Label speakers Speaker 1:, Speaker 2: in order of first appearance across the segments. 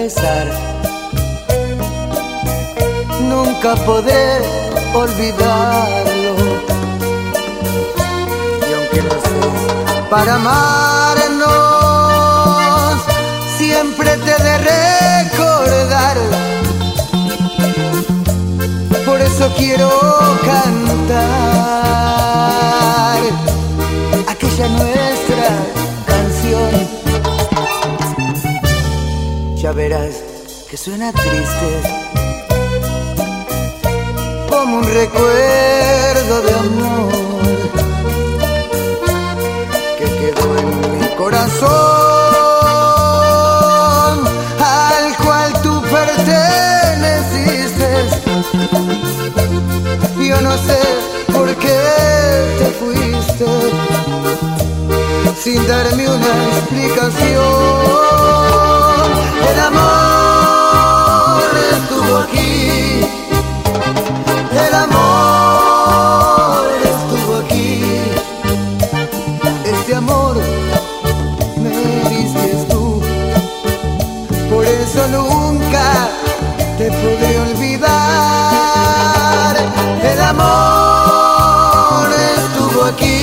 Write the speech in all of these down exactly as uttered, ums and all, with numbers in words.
Speaker 1: besar. Nunca podré olvidarlo. Y aunque no estés para amarnos, siempre te he de recordar. Por eso quiero cantar aquella nuestra canción. Ya verás que suena triste, como un recuerdo de amor que quedó en mi corazón, al cual tú perteneciste. Yo no sé por qué te fuiste sin darme una explicación. El amor estuvo aquí, el amor estuvo aquí. Este amor me diste tú, por eso nunca te podré olvidar. El amor estuvo aquí,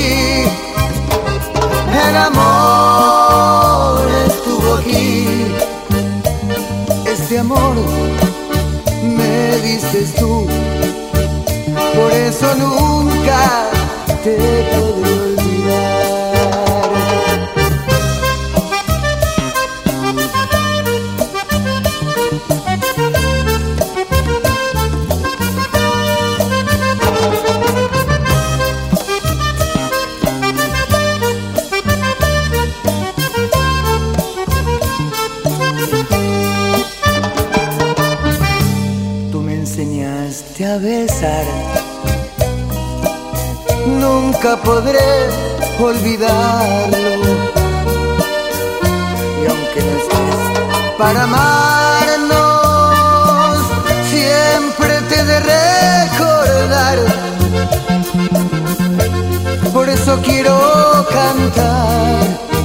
Speaker 1: el amor estuvo aquí. Este amor me diste tú, por eso nunca te podré olvidar. Enseñaste a besar, nunca podré olvidarlo. Y aunque no estés para amarnos, siempre te he de recordar. Por eso quiero cantar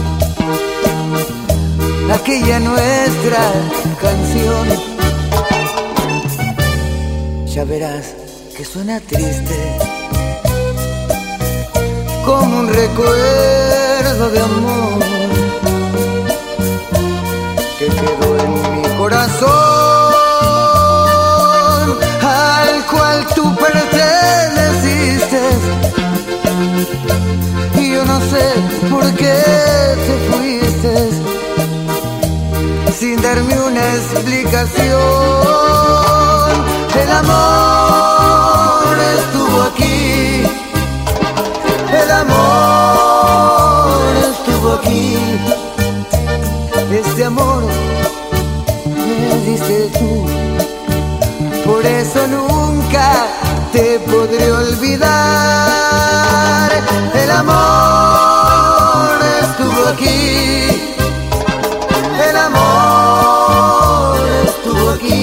Speaker 1: aquella nuestra canción. Ya verás que suena triste, como un recuerdo de amor que quedó en mi corazón, al cual tú perteneciste. Y yo no sé por qué te fuiste sin darme una explicación. El amor estuvo aquí, el amor estuvo aquí. Este amor me diste tú, por eso nunca te podré olvidar. El amor estuvo aquí, el amor estuvo aquí.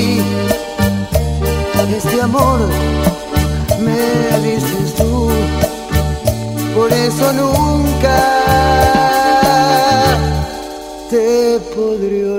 Speaker 1: Este amor me diste tú, por eso nunca te podré olvidar.